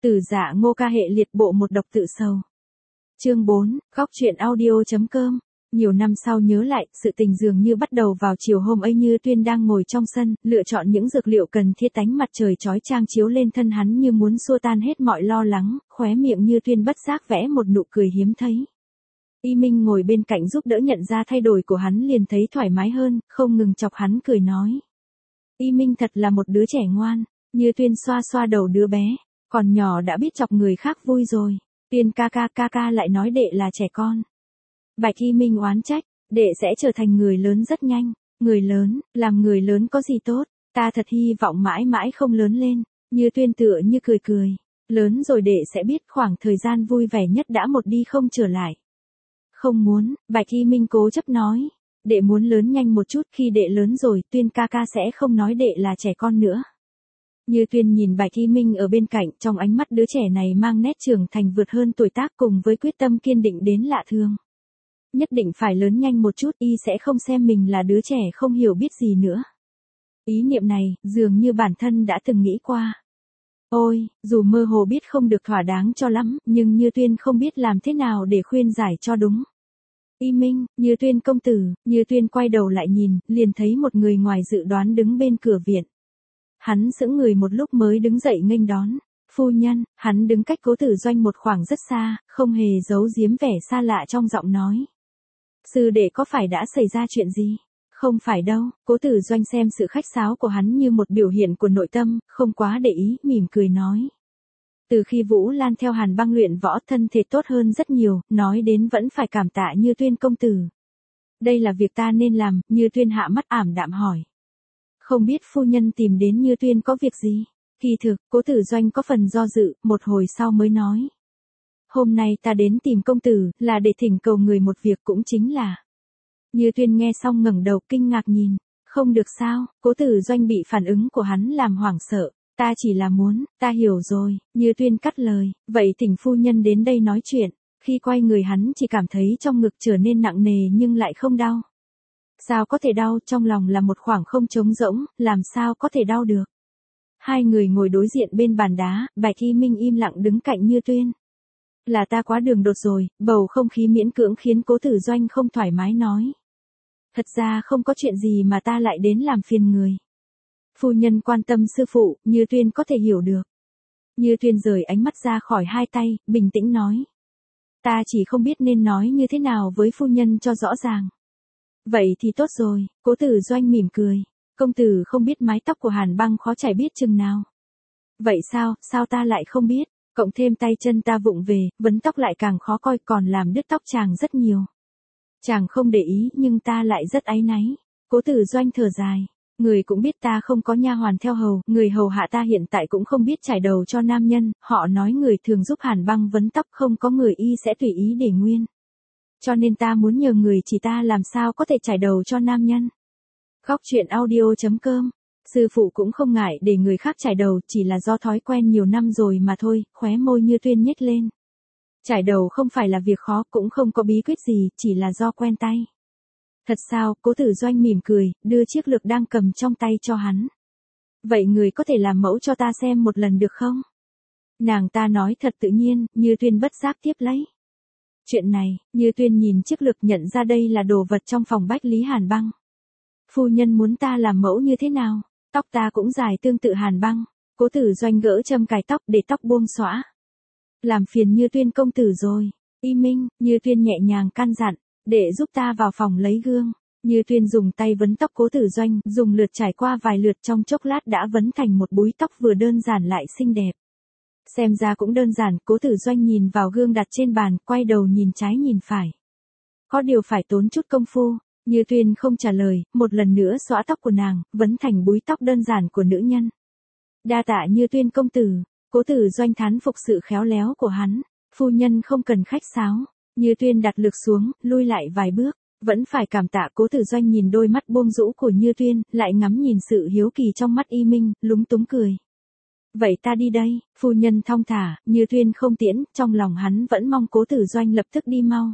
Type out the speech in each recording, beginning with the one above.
Từ Dạ Ngô Ca hệ liệt bộ một độc tự sầu. Chương 4, góc truyện audio.com. Nhiều năm sau nhớ lại, sự tình dường như bắt đầu vào chiều hôm ấy. Như Tuyên đang ngồi trong sân, lựa chọn những dược liệu cần thiết. Ánh mặt trời chói chang chiếu lên thân hắn như muốn xua tan hết mọi lo lắng, khóe miệng Như Tuyên bất giác vẽ một nụ cười hiếm thấy. Y Minh ngồi bên cạnh giúp đỡ, nhận ra thay đổi của hắn liền thấy thoải mái hơn, không ngừng chọc hắn cười nói. Y Minh thật là một đứa trẻ ngoan. Như Tuyên xoa xoa đầu đứa bé, còn nhỏ đã biết chọc người khác vui rồi. Tuyên ca ca lại nói đệ là trẻ con. Bạch Y Minh oán trách, đệ sẽ trở thành người lớn rất nhanh. Người lớn, làm người lớn có gì tốt, ta thật hy vọng mãi mãi không lớn lên. Như Tuyên tựa như cười cười, lớn rồi đệ sẽ biết khoảng thời gian vui vẻ nhất đã một đi không trở lại. Không muốn, Bạch Y Minh cố chấp nói, đệ muốn lớn nhanh một chút, khi đệ lớn rồi, Tuyên ca sẽ không nói đệ là trẻ con nữa. Như Tuyên nhìn Bạch Y Minh ở bên cạnh, trong ánh mắt đứa trẻ này mang nét trưởng thành vượt hơn tuổi tác cùng với quyết tâm kiên định đến lạ thường. Nhất định phải lớn nhanh một chút, y sẽ không xem mình là đứa trẻ không hiểu biết gì nữa. Ý niệm này, dường như bản thân đã từng nghĩ qua. Ôi, dù mơ hồ biết không được thỏa đáng cho lắm, nhưng Như Tuyên không biết làm thế nào để khuyên giải cho đúng. Y Minh, Như Tuyên công tử. Như Tuyên quay đầu lại nhìn, liền thấy một người ngoài dự đoán đứng bên cửa viện. Hắn sững người một lúc mới đứng dậy nghênh đón. Phu nhân. Hắn đứng cách Cố Tử Doanh một khoảng rất xa, không hề giấu giếm vẻ xa lạ trong giọng nói. Sư đệ có phải đã xảy ra chuyện gì? Không phải đâu. Cố Tử Doanh xem sự khách sáo của hắn như một biểu hiện của nội tâm, không quá để ý, mỉm cười nói. Từ khi Vũ Lan theo Hàn Băng luyện võ, thân thể tốt hơn rất nhiều, nói đến vẫn phải cảm tạ Như Tuyên công tử. Đây là việc ta nên làm. Như Tuyên hạ mắt ảm đạm hỏi. Không biết phu nhân tìm đến Như Tuyên có việc gì? Kỳ thực, Cố Tử Doanh có phần do dự, một hồi sau mới nói. Hôm nay ta đến tìm công tử, là để thỉnh cầu người một việc, cũng chính là. Như Tuyên nghe xong ngẩng đầu kinh ngạc nhìn. Không được sao? Cố Tử Doanh bị phản ứng của hắn làm hoảng sợ. Ta chỉ là muốn, ta hiểu rồi. Như Tuyên cắt lời, vậy thỉnh phu nhân đến đây nói chuyện. Khi quay người hắn chỉ cảm thấy trong ngực trở nên nặng nề nhưng lại không đau. Sao có thể đau, trong lòng là một khoảng không trống rỗng, làm sao có thể đau được. Hai người ngồi đối diện bên bàn đá, Bạch Y Minh im lặng đứng cạnh Như Tuyên. Là ta quá đường đột rồi. Bầu không khí miễn cưỡng khiến Cố Tử Doanh không thoải mái nói. Thật ra không có chuyện gì mà ta lại đến làm phiền người. Phu nhân quan tâm sư phụ, Như Tuyên có thể hiểu được. Như Tuyên rời ánh mắt ra khỏi hai tay, bình tĩnh nói. Ta chỉ không biết nên nói như thế nào với phu nhân cho rõ ràng. Vậy thì tốt rồi. Cố Tử Doanh mỉm cười. Công tử không biết mái tóc của Hàn Băng khó chải biết chừng nào. Vậy sao, sao ta lại không biết? Cộng thêm tay chân ta vụng về, vấn tóc lại càng khó coi, còn làm đứt tóc chàng rất nhiều. Chàng không để ý nhưng ta lại rất áy náy. Cố Tử Doanh thở dài. Người cũng biết ta không có nha hoàn theo hầu, người hầu hạ ta hiện tại cũng không biết chải đầu cho nam nhân, họ nói người thường giúp Hàn Băng vấn tóc, không có người y sẽ tùy ý để nguyên. Cho nên ta muốn nhờ người chỉ ta làm sao có thể chải đầu cho nam nhân. Góc truyện audio.com. Sư phụ cũng không ngại để người khác chải đầu, chỉ là do thói quen nhiều năm rồi mà thôi. Khóe môi Như Tuyên nhếch lên. Chải đầu không phải là việc khó, cũng không có bí quyết gì, chỉ là do quen tay. Thật sao? Cố Tử Doanh mỉm cười, đưa chiếc lược đang cầm trong tay cho hắn. Vậy người có thể làm mẫu cho ta xem một lần được không? Nàng ta nói thật tự nhiên. Như Tuyên bất giác tiếp lấy. Chuyện này, Như Tuyên nhìn chiếc lược nhận ra đây là đồ vật trong phòng Bách Lý Hàn Băng. Phu nhân muốn ta làm mẫu như thế nào? Tóc ta cũng dài tương tự Hàn Băng. Cố Tử Doanh gỡ châm cài tóc để tóc buông xõa. Làm phiền Như Tuyên công tử rồi. Y Minh. Như Tuyên nhẹ nhàng căn dặn, để giúp ta vào phòng lấy gương. Như Tuyên dùng tay vấn tóc Cố Tử Doanh, dùng lượt trải qua vài lượt, trong chốc lát đã vấn thành một búi tóc vừa đơn giản lại xinh đẹp. Xem ra cũng đơn giản. Cố Tử Doanh nhìn vào gương đặt trên bàn, quay đầu nhìn trái nhìn phải. Có điều phải tốn chút công phu. Như Tuyên không trả lời, một lần nữa xõa tóc của nàng, vấn thành búi tóc đơn giản của nữ nhân. Đa tạ Như Tuyên công tử. Cố Tử Doanh thán phục sự khéo léo của hắn. Phu nhân không cần khách sáo. Như Tuyên đặt lược xuống, lui lại vài bước. Vẫn phải cảm tạ. Cố Tử Doanh nhìn đôi mắt buông rũ của Như Tuyên, lại ngắm nhìn sự hiếu kỳ trong mắt Y Minh, lúng túng cười. Vậy ta đi đây. Phu nhân thong thả. Như Tuyên không tiễn, trong lòng hắn vẫn mong Cố Tử Doanh lập tức đi mau.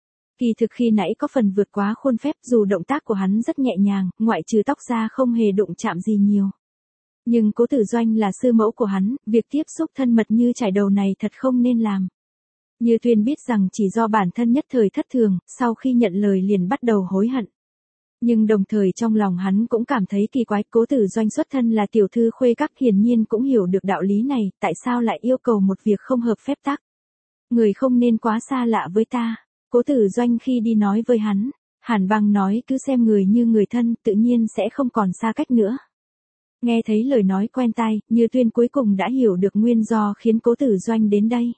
Kỳ thực khi nãy có phần vượt quá khuôn phép, dù động tác của hắn rất nhẹ nhàng, ngoại trừ tóc ra không hề đụng chạm gì nhiều. Nhưng Cố Tử Doanh là sư mẫu của hắn, việc tiếp xúc thân mật như trải đầu này thật không nên làm. Như Tuyên biết rằng chỉ do bản thân nhất thời thất thường, sau khi nhận lời liền bắt đầu hối hận. Nhưng đồng thời trong lòng hắn cũng cảm thấy kỳ quái, Cố Tử Doanh xuất thân là tiểu thư khuê các hiển nhiên cũng hiểu được đạo lý này, tại sao lại yêu cầu một việc không hợp phép tắc. Người không nên quá xa lạ với ta. Cố Tử Doanh khi đi nói với hắn, Hàn Băng nói cứ xem người như người thân, tự nhiên sẽ không còn xa cách nữa. Nghe thấy lời nói quen tai, Như Tuyên cuối cùng đã hiểu được nguyên do khiến Cố Tử Doanh đến đây.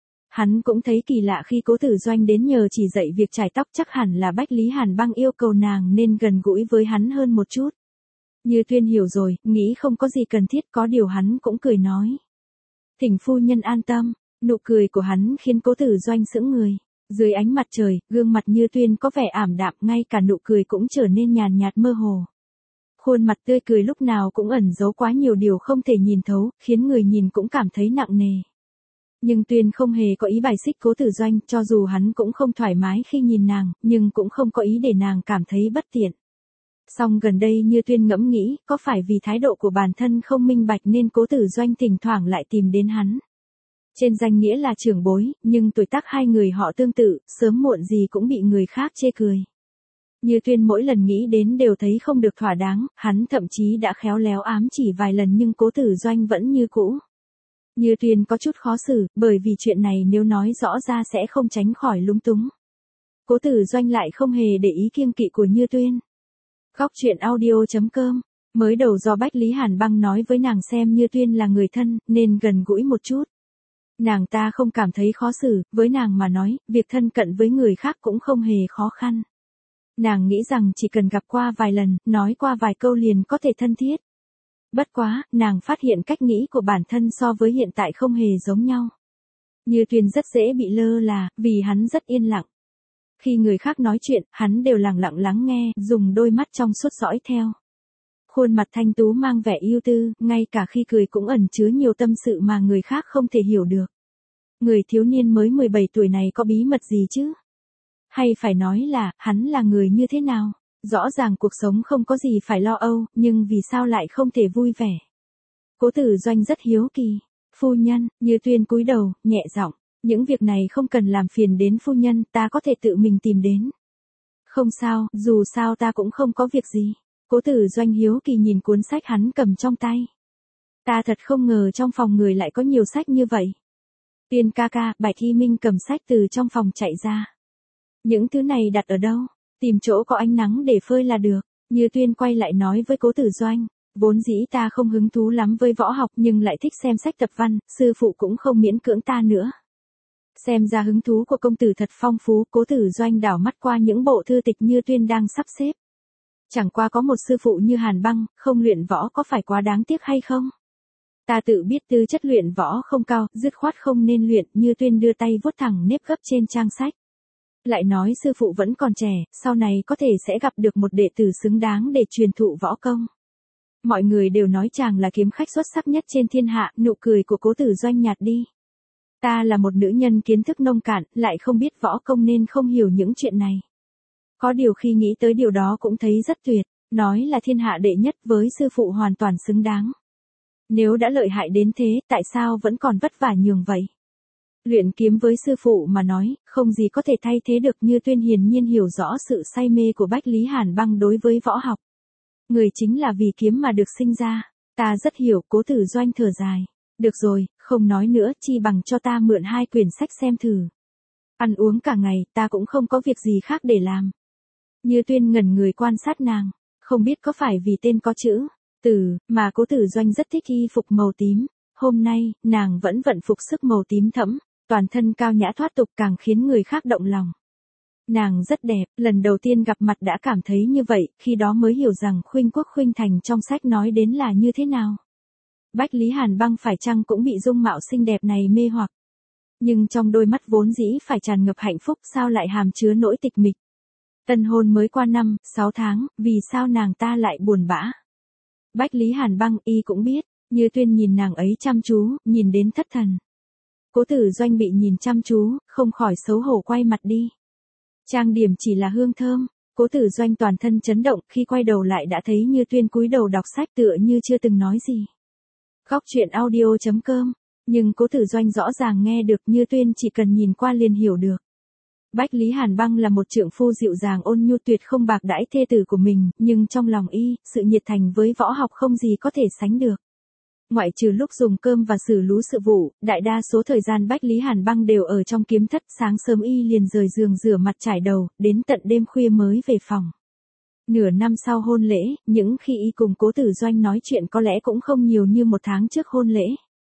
Hắn cũng thấy kỳ lạ khi Cố Tử Doanh đến nhờ chỉ dạy việc chải tóc, chắc hẳn là Bách Lý Hàn Băng yêu cầu nàng nên gần gũi với hắn hơn một chút. Như Tuyên hiểu rồi, nghĩ không có gì cần thiết, có điều hắn cũng cười nói. Thỉnh phu nhân an tâm, nụ cười của hắn khiến Cố Tử Doanh sững người. Dưới ánh mặt trời, gương mặt Như Tuyên có vẻ ảm đạm, ngay cả nụ cười cũng trở nên nhàn nhạt mơ hồ. Khuôn mặt tươi cười lúc nào cũng ẩn giấu quá nhiều điều không thể nhìn thấu, khiến người nhìn cũng cảm thấy nặng nề. Nhưng Tuyên không hề có ý bài xích Cố Tử Doanh, cho dù hắn cũng không thoải mái khi nhìn nàng, nhưng cũng không có ý để nàng cảm thấy bất tiện. Song gần đây Như Tuyên ngẫm nghĩ, có phải vì thái độ của bản thân không minh bạch nên Cố Tử Doanh thỉnh thoảng lại tìm đến hắn. Trên danh nghĩa là trưởng bối, nhưng tuổi tác hai người họ tương tự, sớm muộn gì cũng bị người khác chê cười. Như Tuyên mỗi lần nghĩ đến đều thấy không được thỏa đáng, hắn thậm chí đã khéo léo ám chỉ vài lần nhưng Cố Tử Doanh vẫn như cũ. Như Tuyên có chút khó xử, bởi vì chuyện này nếu nói rõ ra sẽ không tránh khỏi lúng túng. Cố Tử Doanh lại không hề để ý kiêng kỵ của Như Tuyên. Góc truyện audio.com. Mới đầu do Bách Lý Hàn Băng nói với nàng xem Như Tuyên là người thân, nên gần gũi một chút. Nàng ta không cảm thấy khó xử, với nàng mà nói, việc thân cận với người khác cũng không hề khó khăn. Nàng nghĩ rằng chỉ cần gặp qua vài lần, nói qua vài câu liền có thể thân thiết. Bất quá, nàng phát hiện cách nghĩ của bản thân so với hiện tại không hề giống nhau. Như Tuyên rất dễ bị lơ là, vì hắn rất yên lặng. Khi người khác nói chuyện, hắn đều lặng lặng lắng nghe, dùng đôi mắt trong suốt dõi theo. Khuôn mặt thanh tú mang vẻ ưu tư, ngay cả khi cười cũng ẩn chứa nhiều tâm sự mà người khác không thể hiểu được. Người thiếu niên mới 17 tuổi này có bí mật gì chứ? Hay phải nói là, hắn là người như thế nào? Rõ ràng cuộc sống không có gì phải lo âu, nhưng vì sao lại không thể vui vẻ? Cố Tử Doanh rất hiếu kỳ. Phu nhân, Như Tuyên cúi đầu, nhẹ giọng, những việc này không cần làm phiền đến phu nhân, ta có thể tự mình tìm đến. Không sao, dù sao ta cũng không có việc gì. Cố Tử Doanh hiếu kỳ nhìn cuốn sách hắn cầm trong tay. Ta thật không ngờ trong phòng người lại có nhiều sách như vậy. Tuyên ca ca, Bạch Hy Minh cầm sách từ trong phòng chạy ra. Những thứ này đặt ở đâu? Tìm chỗ có ánh nắng để phơi là được. Như Tuyên quay lại nói với Cố Tử Doanh. Vốn dĩ ta không hứng thú lắm với võ học nhưng lại thích xem sách tập văn, sư phụ cũng không miễn cưỡng ta nữa. Xem ra hứng thú của công tử thật phong phú. Cố Tử Doanh đảo mắt qua những bộ thư tịch Như Tuyên đang sắp xếp. Chẳng qua có một sư phụ như Hàn Băng, không luyện võ có phải quá đáng tiếc hay không? Ta tự biết tư chất luyện võ không cao, dứt khoát không nên luyện. Như Tuyên đưa tay vuốt thẳng nếp gấp trên trang sách. Lại nói sư phụ vẫn còn trẻ, sau này có thể sẽ gặp được một đệ tử xứng đáng để truyền thụ võ công. Mọi người đều nói chàng là kiếm khách xuất sắc nhất trên thiên hạ, nụ cười của Cố Tử Doanh nhạt đi. Ta là một nữ nhân kiến thức nông cạn, lại không biết võ công nên không hiểu những chuyện này. Có điều khi nghĩ tới điều đó cũng thấy rất tuyệt, nói là thiên hạ đệ nhất với sư phụ hoàn toàn xứng đáng. Nếu đã lợi hại đến thế, tại sao vẫn còn vất vả nhường vậy? Luyện kiếm với sư phụ mà nói, không gì có thể thay thế được. Như Tuyên hiển nhiên hiểu rõ sự say mê của Bách Lý Hàn Băng đối với võ học. Người chính là vì kiếm mà được sinh ra. Ta rất hiểu. Cố Tử Doanh thở dài. Được rồi, không nói nữa, chi bằng cho ta mượn 2 quyển sách xem thử. Ăn uống cả ngày, ta cũng không có việc gì khác để làm. Như Tuyên ngẩn người quan sát nàng. Không biết có phải vì tên có chữ Tử mà Cố Tử Doanh rất thích y phục màu tím. Hôm nay, nàng vẫn vận phục sức màu tím thẫm. Toàn thân cao nhã thoát tục càng khiến người khác động lòng. Nàng rất đẹp, lần đầu tiên gặp mặt đã cảm thấy như vậy, khi đó mới hiểu rằng khuynh quốc khuynh thành trong sách nói đến là như thế nào. Bách Lý Hàn Băng phải chăng cũng bị dung mạo xinh đẹp này mê hoặc. Nhưng trong đôi mắt vốn dĩ phải tràn ngập hạnh phúc sao lại hàm chứa nỗi tịch mịch. Tân hôn mới qua 5-6 tháng, vì sao nàng ta lại buồn bã. Bách Lý Hàn Băng y cũng biết, Như Tuyên nhìn nàng ấy chăm chú, nhìn đến thất thần. Cố Tử Doanh bị nhìn chăm chú, không khỏi xấu hổ quay mặt đi. Trang điểm chỉ là hương thơm, Cố Tử Doanh toàn thân chấn động, khi quay đầu lại đã thấy Như Tuyên cúi đầu đọc sách tựa như chưa từng nói gì. Góc truyện audio.com, nhưng Cố Tử Doanh rõ ràng nghe được, Như Tuyên chỉ cần nhìn qua liền hiểu được. Bách Lý Hàn Băng là một trượng phu dịu dàng ôn nhu tuyệt không bạc đãi thê tử của mình, nhưng trong lòng y, sự nhiệt thành với võ học không gì có thể sánh được. Ngoại trừ lúc dùng cơm và xử lú sự vụ, đại đa số thời gian Bách Lý Hàn Băng đều ở trong kiếm thất, sáng sớm y liền rời giường rửa mặt trải đầu, đến tận đêm khuya mới về phòng. Nửa năm sau hôn lễ, những khi y cùng Cố Tử Doanh nói chuyện có lẽ cũng không nhiều như một tháng trước hôn lễ.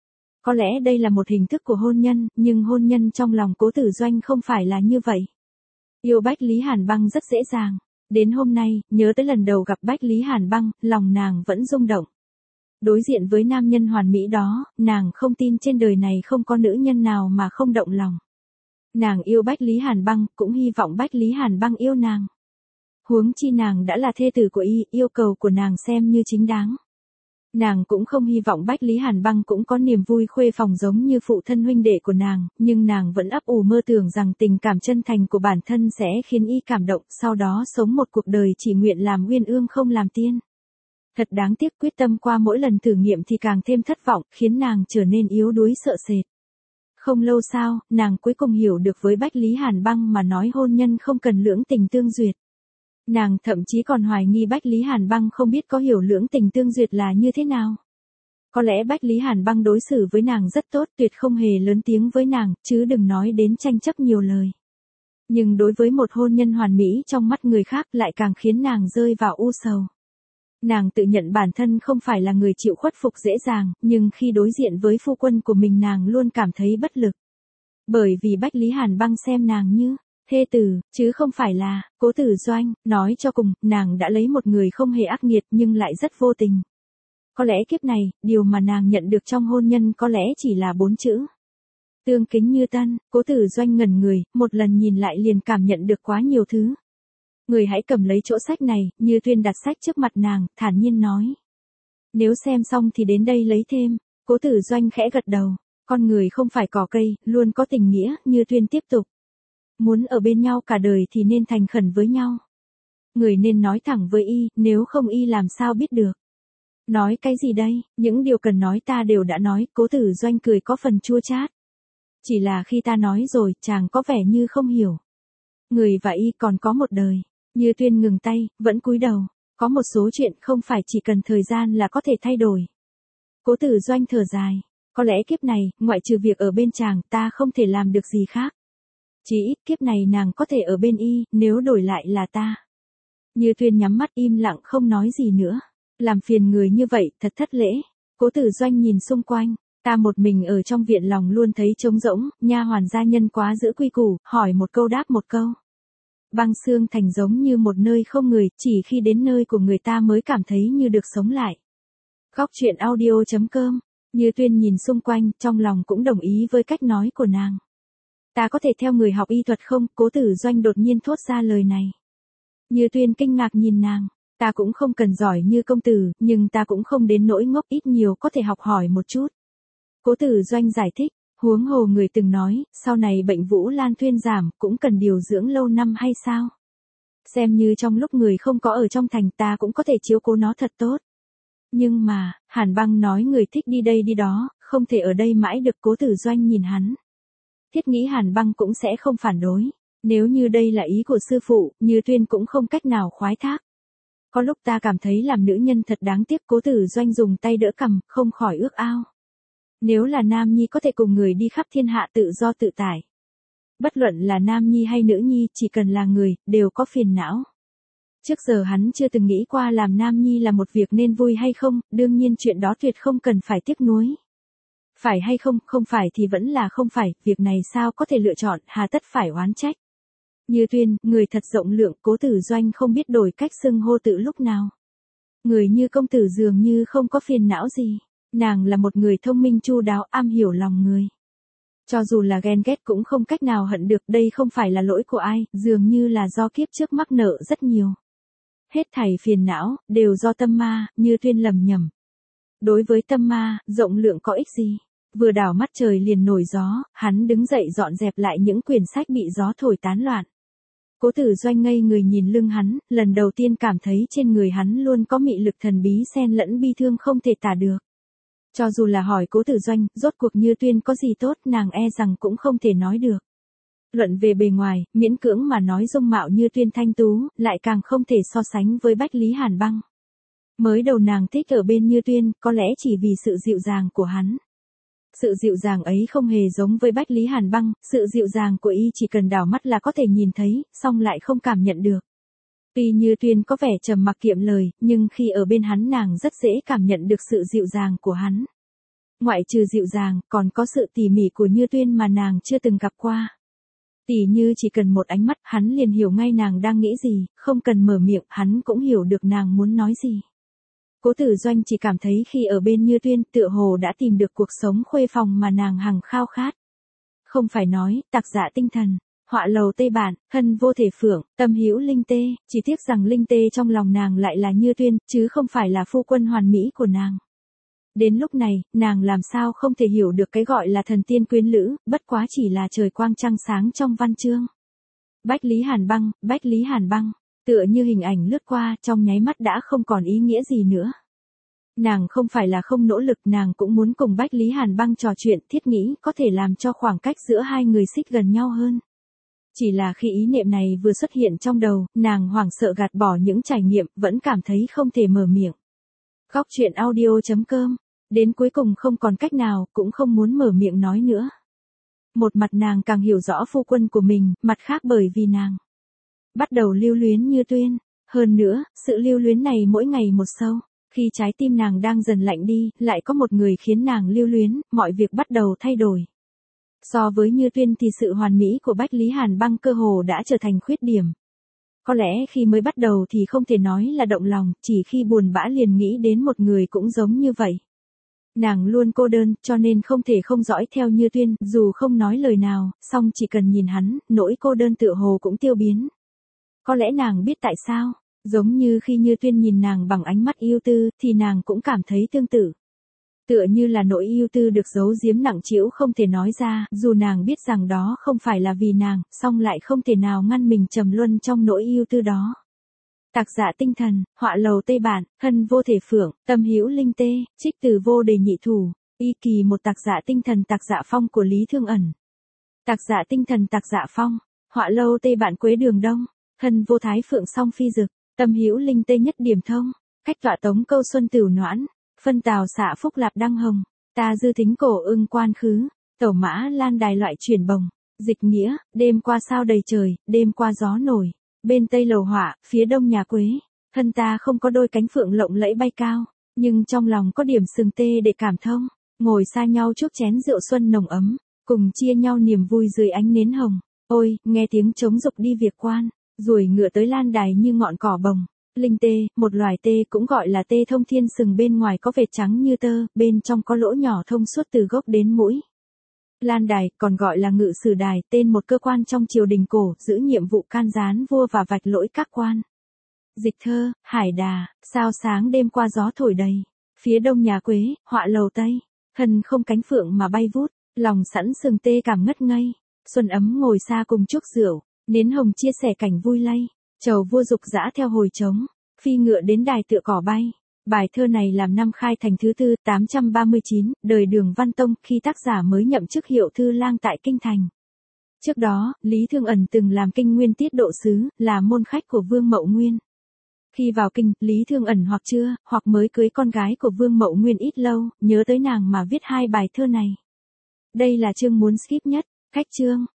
Có lẽ đây là một hình thức của hôn nhân, nhưng hôn nhân trong lòng Cố Tử Doanh không phải là như vậy. Yêu Bách Lý Hàn Băng rất dễ dàng. Đến hôm nay, nhớ tới lần đầu gặp Bách Lý Hàn Băng, lòng nàng vẫn rung động. Đối diện với nam nhân hoàn mỹ đó, nàng không tin trên đời này không có nữ nhân nào mà không động lòng. Nàng yêu Bách Lý Hàn Băng, cũng hy vọng Bách Lý Hàn Băng yêu nàng. Huống chi nàng đã là thê tử của y, yêu cầu của nàng xem như chính đáng. Nàng cũng không hy vọng Bách Lý Hàn Băng cũng có niềm vui khuê phòng giống như phụ thân huynh đệ của nàng, nhưng nàng vẫn ấp ủ mơ tưởng rằng tình cảm chân thành của bản thân sẽ khiến y cảm động, sau đó sống một cuộc đời chỉ nguyện làm uyên ương không làm tiên. Thật đáng tiếc, quyết tâm qua mỗi lần thử nghiệm thì càng thêm thất vọng, khiến nàng trở nên yếu đuối sợ sệt. Không lâu sau, nàng cuối cùng hiểu được với Bách Lý Hàn Băng mà nói hôn nhân không cần lưỡng tình tương duyệt. Nàng thậm chí còn hoài nghi Bách Lý Hàn Băng không biết có hiểu lưỡng tình tương duyệt là như thế nào. Có lẽ Bách Lý Hàn Băng đối xử với nàng rất tốt, tuyệt không hề lớn tiếng với nàng, chứ đừng nói đến tranh chấp nhiều lời. Nhưng đối với một hôn nhân hoàn mỹ trong mắt người khác lại càng khiến nàng rơi vào u sầu. Nàng tự nhận bản thân không phải là người chịu khuất phục dễ dàng, nhưng khi đối diện với phu quân của mình nàng luôn cảm thấy bất lực. Bởi vì Bách Lý Hàn Băng xem nàng như thê tử, chứ không phải là Cố Tử Doanh. Nói cho cùng, nàng đã lấy một người không hề ác nghiệt nhưng lại rất vô tình. Có lẽ kiếp này, điều mà nàng nhận được trong hôn nhân có lẽ chỉ là 4 chữ. Tương kính như tân. Cố Tử Doanh ngẩn người, một lần nhìn lại liền cảm nhận được quá nhiều thứ. Người hãy cầm lấy chỗ sách này, Như Tuyên đặt sách trước mặt nàng, thản nhiên nói. Nếu xem xong thì đến đây lấy thêm. Cố Tử Doanh khẽ gật đầu. Con người không phải cỏ cây, luôn có tình nghĩa, Như Tuyên tiếp tục. Muốn ở bên nhau cả đời thì nên thành khẩn với nhau. Người nên nói thẳng với y, nếu không y làm sao biết được. Nói cái gì đây, những điều cần nói ta đều đã nói, Cố Tử Doanh cười có phần chua chát. Chỉ là khi ta nói rồi, chàng có vẻ như không hiểu. Người và y còn có một đời. Như Tuyên ngừng tay, vẫn cúi đầu. Có một số chuyện không phải chỉ cần thời gian là có thể thay đổi. Cố Tử Doanh thở dài. Có lẽ kiếp này, ngoại trừ việc ở bên chàng, ta không thể làm được gì khác. Chỉ ít kiếp này nàng có thể ở bên y, nếu đổi lại là ta. Như Tuyên nhắm mắt im lặng không nói gì nữa. Làm phiền người như vậy, thật thất lễ. Cố Tử Doanh nhìn xung quanh. Ta một mình ở trong viện lòng luôn thấy trống rỗng, nha hoàn gia nhân quá giữ quy củ, hỏi một câu đáp một câu. Băng Xương Thành giống như một nơi không người, chỉ khi đến nơi của người ta mới cảm thấy như được sống lại. Góc truyện audio.com, Như Tuyên nhìn xung quanh, trong lòng cũng đồng ý với cách nói của nàng. Ta có thể theo người học y thuật không? Cố Tử Doanh đột nhiên thốt ra lời này. Như Tuyên kinh ngạc nhìn nàng. Ta cũng không cần giỏi như công tử, nhưng ta cũng không đến nỗi ngốc, ít nhiều có thể học hỏi một chút. Cố Tử Doanh giải thích. Huống hồ người từng nói, sau này bệnh Vũ Lan thuyên giảm, cũng cần điều dưỡng lâu năm hay sao? Xem như trong lúc người không có ở trong thành ta cũng có thể chiếu cố nó thật tốt. Nhưng mà, Hàn Băng nói người thích đi đây đi đó, không thể ở đây mãi được. Cố Tử Doanh nhìn hắn. Thiết nghĩ Hàn Băng cũng sẽ không phản đối. Nếu như đây là ý của sư phụ, Như Tuyên cũng không cách nào khoái thác. Có lúc ta cảm thấy làm nữ nhân thật đáng tiếc. Cố Tử Doanh dùng tay đỡ cằm, không khỏi ước ao. Nếu là nam nhi có thể cùng người đi khắp thiên hạ tự do tự tại. Bất luận là nam nhi hay nữ nhi, chỉ cần là người, đều có phiền não. Trước giờ hắn chưa từng nghĩ qua làm nam nhi là một việc nên vui hay không, đương nhiên chuyện đó tuyệt không cần phải tiếc nuối. Phải hay không, không phải thì vẫn là không phải, việc này sao có thể lựa chọn, hà tất phải oán trách. Như Tuyên, người thật rộng lượng. Cố Tử Doanh không biết đổi cách xưng hô tự lúc nào. Người như công tử dường như không có phiền não gì. Nàng là một người thông minh chu đáo, am hiểu lòng người. Cho dù là ghen ghét cũng không cách nào hận được, đây không phải là lỗi của ai, dường như là do kiếp trước mắc nợ rất nhiều. Hết thảy phiền não, đều do tâm ma, Như Tuyên lầm nhầm. Đối với tâm ma, rộng lượng có ích gì? Vừa đảo mắt trời liền nổi gió, hắn đứng dậy dọn dẹp lại những quyển sách bị gió thổi tán loạn. Cố Tử Doanh ngây người nhìn lưng hắn, lần đầu tiên cảm thấy trên người hắn luôn có mị lực thần bí xen lẫn bi thương không thể tả được. Cho dù là hỏi Cố Tử Doanh, rốt cuộc Như Tuyên có gì tốt, nàng e rằng cũng không thể nói được. Luận về bề ngoài, miễn cưỡng mà nói dung mạo Như Tuyên thanh tú, lại càng không thể so sánh với Bách Lý Hàn Băng. Mới đầu nàng thích ở bên Như Tuyên, có lẽ chỉ vì sự dịu dàng của hắn. Sự dịu dàng ấy không hề giống với Bách Lý Hàn Băng, sự dịu dàng của y chỉ cần đảo mắt là có thể nhìn thấy, song lại không cảm nhận được. Tuy Như Tuyên có vẻ trầm mặc kiệm lời, nhưng khi ở bên hắn nàng rất dễ cảm nhận được sự dịu dàng của hắn. Ngoại trừ dịu dàng, còn có sự tỉ mỉ của Như Tuyên mà nàng chưa từng gặp qua. Tỉ như chỉ cần một ánh mắt hắn liền hiểu ngay nàng đang nghĩ gì, không cần mở miệng hắn cũng hiểu được nàng muốn nói gì. Cố Tử Doanh chỉ cảm thấy khi ở bên Như Tuyên tựa hồ đã tìm được cuộc sống khuê phòng mà nàng hằng khao khát. Không phải nói, tạc dạ tinh thần, họa lầu Tây Bản, thân vô thể phượng, tâm hữu linh tê, chỉ tiếc rằng linh tê trong lòng nàng lại là Như Tuyên, chứ không phải là phu quân hoàn mỹ của nàng. Đến lúc này, nàng làm sao không thể hiểu được cái gọi là thần tiên quyến lữ, bất quá chỉ là trời quang trăng sáng trong văn chương. Bách Lý Hàn Băng, tựa như hình ảnh lướt qua trong nháy mắt đã không còn ý nghĩa gì nữa. Nàng không phải là không nỗ lực, nàng cũng muốn cùng Bách Lý Hàn Băng trò chuyện, thiết nghĩ có thể làm cho khoảng cách giữa hai người xích gần nhau hơn. Chỉ là khi ý niệm này vừa xuất hiện trong đầu, nàng hoảng sợ gạt bỏ những trải nghiệm, vẫn cảm thấy không thể mở miệng. Góc truyện audio.com, đến cuối cùng không còn cách nào, cũng không muốn mở miệng nói nữa. Một mặt nàng càng hiểu rõ phu quân của mình, mặt khác bởi vì nàng bắt đầu lưu luyến Như Tuyên. Hơn nữa, sự lưu luyến này mỗi ngày một sâu. Khi trái tim nàng đang dần lạnh đi, lại có một người khiến nàng lưu luyến, mọi việc bắt đầu thay đổi. So với Như Tuyên thì sự hoàn mỹ của Bách Lý Hàn Băng cơ hồ đã trở thành khuyết điểm. Có lẽ khi mới bắt đầu thì không thể nói là động lòng, chỉ khi buồn bã liền nghĩ đến một người cũng giống như vậy. Nàng luôn cô đơn, cho nên không thể không dõi theo Như Tuyên, dù không nói lời nào, song chỉ cần nhìn hắn, nỗi cô đơn tựa hồ cũng tiêu biến. Có lẽ nàng biết tại sao, giống như khi Như Tuyên nhìn nàng bằng ánh mắt yêu tư, thì nàng cũng cảm thấy tương tự. Tựa như là nỗi yêu tư được giấu giếm nặng trĩu không thể nói ra, dù nàng biết rằng đó không phải là vì nàng, song lại không thể nào ngăn mình trầm luân trong nỗi yêu tư đó. Tạc dạ tinh thần, họa lầu Tây Bản, thân vô thể phượng, tâm hữu linh tê, trích từ vô đề nhị thủ, y kỳ một tạc dạ tinh thần tạc dạ phong của Lý Thương Ẩn. Tạc dạ tinh thần tạc dạ phong, họa lâu Tây Bản Quế Đường Đông, thân vô thái phượng song phi dực, tâm hữu linh tê nhất điểm thông, cách tọa tống câu xuân tửu noãn, phân tào xạ phúc lạp đăng hồng, ta dư thính cổ ưng quan khứ, tẩu mã lan đài loại chuyển bồng, dịch nghĩa, đêm qua sao đầy trời, đêm qua gió nổi, bên tây lầu họa, phía đông nhà Quế, thân ta không có đôi cánh phượng lộng lẫy bay cao, nhưng trong lòng có điểm sừng tê để cảm thông, ngồi xa nhau chúc chén rượu xuân nồng ấm, cùng chia nhau niềm vui dưới ánh nến hồng, ôi, nghe tiếng trống dục đi việc quan, ruồi ngựa tới lan đài như ngọn cỏ bồng. Linh tê, một loài tê cũng gọi là tê thông thiên sừng bên ngoài có vệt trắng như tơ, bên trong có lỗ nhỏ thông suốt từ gốc đến mũi. Lan đài, còn gọi là ngự sử đài, tên một cơ quan trong triều đình cổ, giữ nhiệm vụ can gián vua và vạch lỗi các quan. Dịch thơ, hải đà, sao sáng đêm qua gió thổi đầy. Phía đông nhà Quế, họa lầu Tây, thân không cánh phượng mà bay vút, lòng sẵn sừng tê cảm ngất ngây. Xuân ấm ngồi xa cùng chúc rượu, nến hồng chia sẻ cảnh vui lây. Chầu vua dục dã theo hồi trống, phi ngựa đến đài tựa cỏ bay. Bài thơ này làm năm khai thành thứ tư, 839, đời Đường Văn Tông, khi tác giả mới nhậm chức hiệu thư lang tại Kinh Thành. Trước đó, Lý Thương Ẩn từng làm Kinh Nguyên tiết độ sứ, là môn khách của Vương Mậu Nguyên. Khi vào kinh, Lý Thương Ẩn hoặc chưa, hoặc mới cưới con gái của Vương Mậu Nguyên ít lâu, nhớ tới nàng mà viết hai bài thơ này. Đây là chương muốn skip nhất, cách chương.